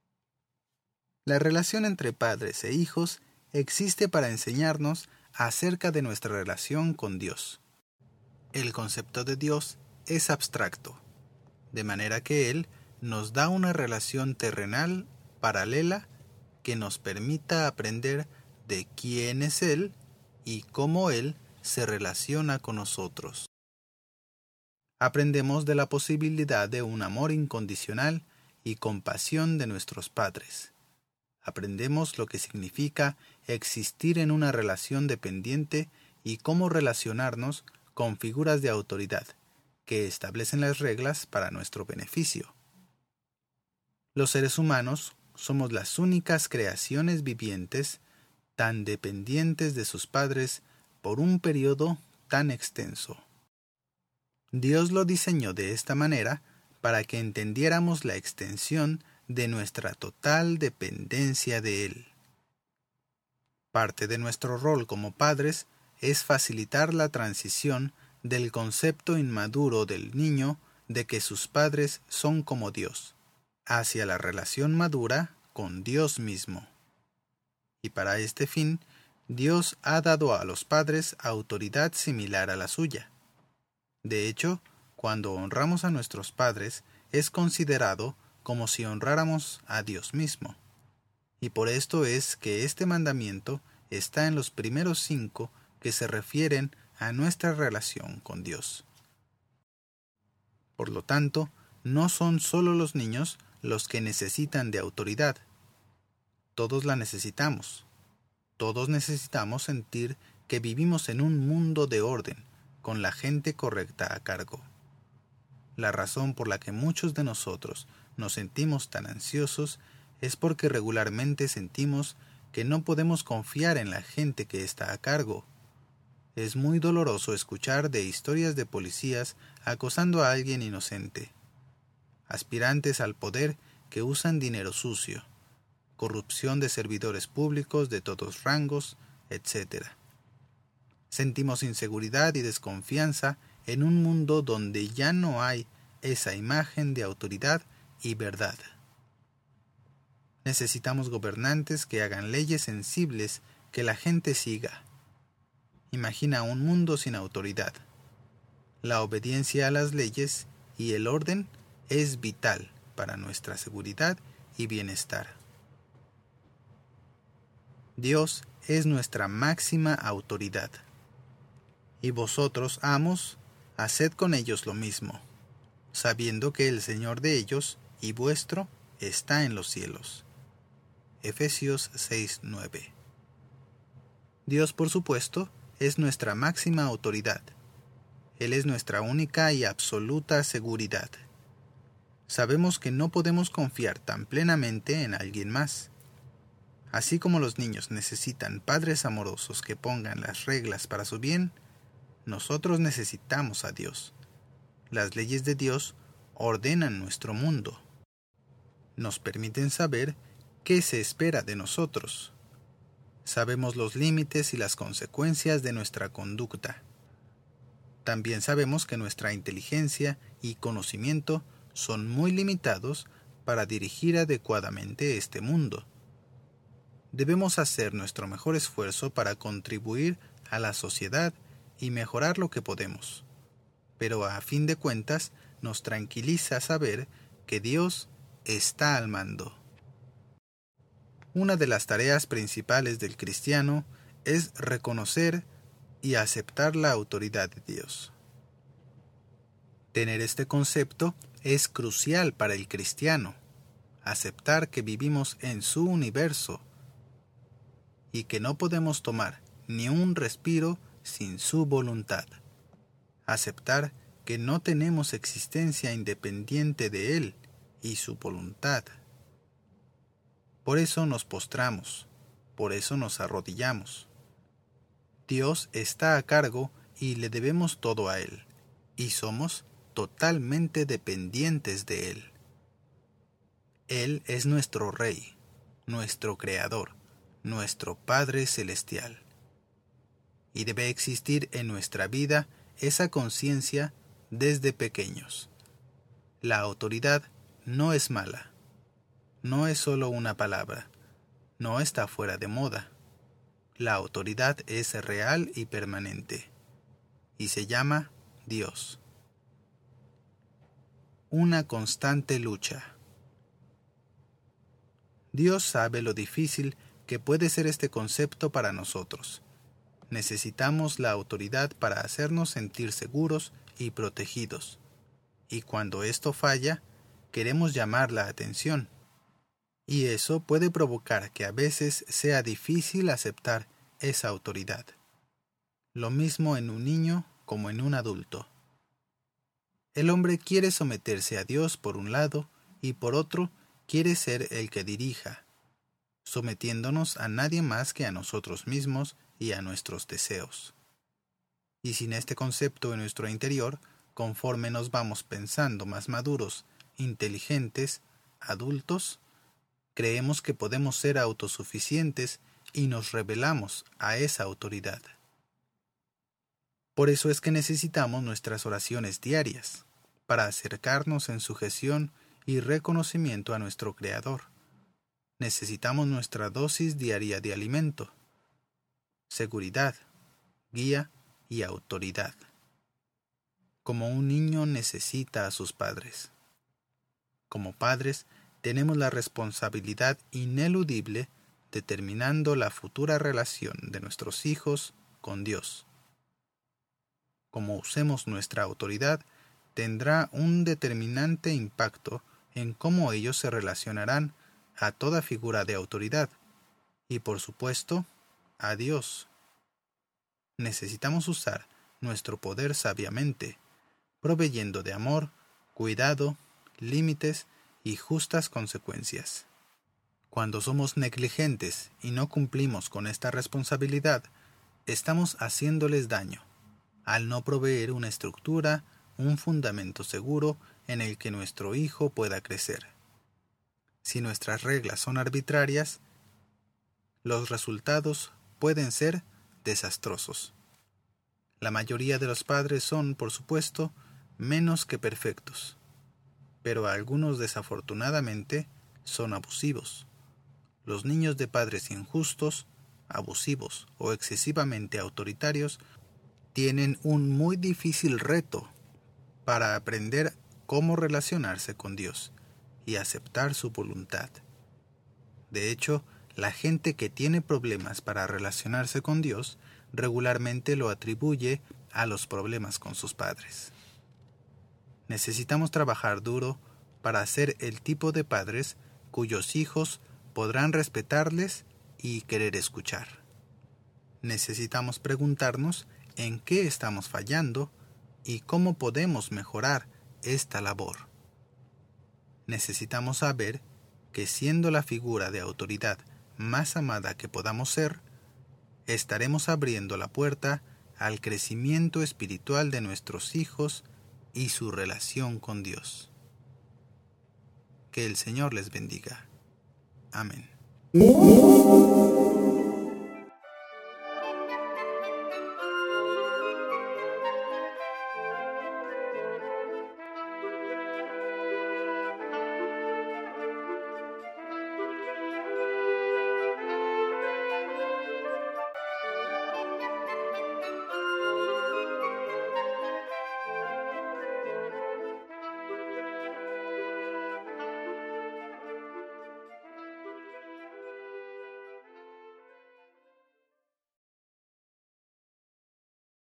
La relación entre padres e hijos existe para enseñarnos acerca de nuestra relación con Dios. El concepto de Dios es abstracto, de manera que Él nos da una relación terrenal paralela que nos permita aprender de quién es Él y cómo Él se relaciona con nosotros. Aprendemos de la posibilidad de un amor incondicional y compasión de nuestros padres. Aprendemos lo que significa existir en una relación dependiente y cómo relacionarnos con figuras de autoridad que establecen las reglas para nuestro beneficio. Los seres humanos somos las únicas creaciones vivientes tan dependientes de sus padres por un periodo tan extenso. Dios lo diseñó de esta manera para que entendiéramos la extensión de nuestra total dependencia de Él. Parte de nuestro rol como padres es facilitar la transición del concepto inmaduro del niño de que sus padres son como Dios, hacia la relación madura con Dios mismo. Y para este fin, Dios ha dado a los padres autoridad similar a la suya. De hecho, cuando honramos a nuestros padres, es considerado como si honráramos a Dios mismo. Y por esto es que este mandamiento está en los primeros cinco que se refieren a nuestra relación con Dios. Por lo tanto, no son solo los niños los que necesitan de autoridad. Todos la necesitamos. Todos necesitamos sentir que vivimos en un mundo de orden, con la gente correcta a cargo. La razón por la que muchos de nosotros nos sentimos tan ansiosos es porque regularmente sentimos que no podemos confiar en la gente que está a cargo. Es muy doloroso escuchar de historias de policías acosando a alguien inocente, aspirantes al poder que usan dinero sucio, corrupción de servidores públicos de todos rangos, etcétera. Sentimos inseguridad y desconfianza en un mundo donde ya no hay esa imagen de autoridad y verdad. Necesitamos gobernantes que hagan leyes sensibles que la gente siga. Imagina un mundo sin autoridad. La obediencia a las leyes y el orden es vital para nuestra seguridad y bienestar. Dios es nuestra máxima autoridad. Y vosotros, amos, haced con ellos lo mismo, sabiendo que el Señor de ellos y vuestro está en los cielos. Efesios seis, nueve. Dios, por supuesto, es nuestra máxima autoridad. Él es nuestra única y absoluta seguridad. Sabemos que no podemos confiar tan plenamente en alguien más. Así como los niños necesitan padres amorosos que pongan las reglas para su bien, nosotros necesitamos a Dios. Las leyes de Dios ordenan nuestro mundo. Nos permiten saber qué se espera de nosotros. Sabemos los límites y las consecuencias de nuestra conducta. También sabemos que nuestra inteligencia y conocimiento son muy limitados para dirigir adecuadamente este mundo. Debemos hacer nuestro mejor esfuerzo para contribuir a la sociedad y mejorar lo que podemos. Pero a fin de cuentas, nos tranquiliza saber que Dios está al mando. Una de las tareas principales del cristiano es reconocer y aceptar la autoridad de Dios. Tener este concepto es crucial para el cristiano, aceptar que vivimos en su universo y que no podemos tomar ni un respiro sin su voluntad. Aceptar que no tenemos existencia independiente de Él y su voluntad. Por eso nos postramos, por eso nos arrodillamos. Dios está a cargo y le debemos todo a Él, y somos totalmente dependientes de Él. Él es nuestro Rey, nuestro Creador, nuestro Padre Celestial. Y debe existir en nuestra vida esa conciencia desde pequeños. La autoridad no es mala, no es solo una palabra, no está fuera de moda. La autoridad es real y permanente, y se llama Dios. Una constante lucha. Dios sabe lo difícil que puede ser este concepto para nosotros. Necesitamos la autoridad para hacernos sentir seguros y protegidos. Y cuando esto falla, queremos llamar la atención. Y eso puede provocar que a veces sea difícil aceptar esa autoridad. Lo mismo en un niño como en un adulto. El hombre quiere someterse a Dios por un lado y por otro quiere ser el que dirija, sometiéndonos a nadie más que a nosotros mismos y a nuestros deseos. Y sin este concepto en nuestro interior, conforme nos vamos pensando más maduros, inteligentes, adultos, creemos que podemos ser autosuficientes y nos rebelamos a esa autoridad. Por eso es que necesitamos nuestras oraciones diarias, para acercarnos en sujeción y reconocimiento a nuestro Creador. Necesitamos nuestra dosis diaria de alimento, seguridad, guía y autoridad, como un niño necesita a sus padres. Como padres, tenemos la responsabilidad ineludible determinando la futura relación de nuestros hijos con Dios. Como usemos nuestra autoridad, tendrá un determinante impacto en cómo ellos se relacionarán a toda figura de autoridad y, por supuesto, a Dios. Necesitamos usar nuestro poder sabiamente, proveyendo de amor, cuidado, límites y justas consecuencias. Cuando somos negligentes y no cumplimos con esta responsabilidad, estamos haciéndoles daño, al no proveer una estructura, un fundamento seguro en el que nuestro hijo pueda crecer. Si nuestras reglas son arbitrarias, los resultados pueden ser desastrosos. La mayoría de los padres son, por supuesto, menos que perfectos, pero algunos desafortunadamente son abusivos. Los niños de padres injustos, abusivos o excesivamente autoritarios tienen un muy difícil reto para aprender cómo relacionarse con Dios y aceptar su voluntad. De hecho, la gente que tiene problemas para relacionarse con Dios regularmente lo atribuye a los problemas con sus padres. Necesitamos trabajar duro para ser el tipo de padres cuyos hijos podrán respetarles y querer escuchar. Necesitamos preguntarnos en qué estamos fallando y cómo podemos mejorar esta labor. Necesitamos saber que siendo la figura de autoridad más amada que podamos ser, estaremos abriendo la puerta al crecimiento espiritual de nuestros hijos y su relación con Dios. Que el Señor les bendiga. Amén.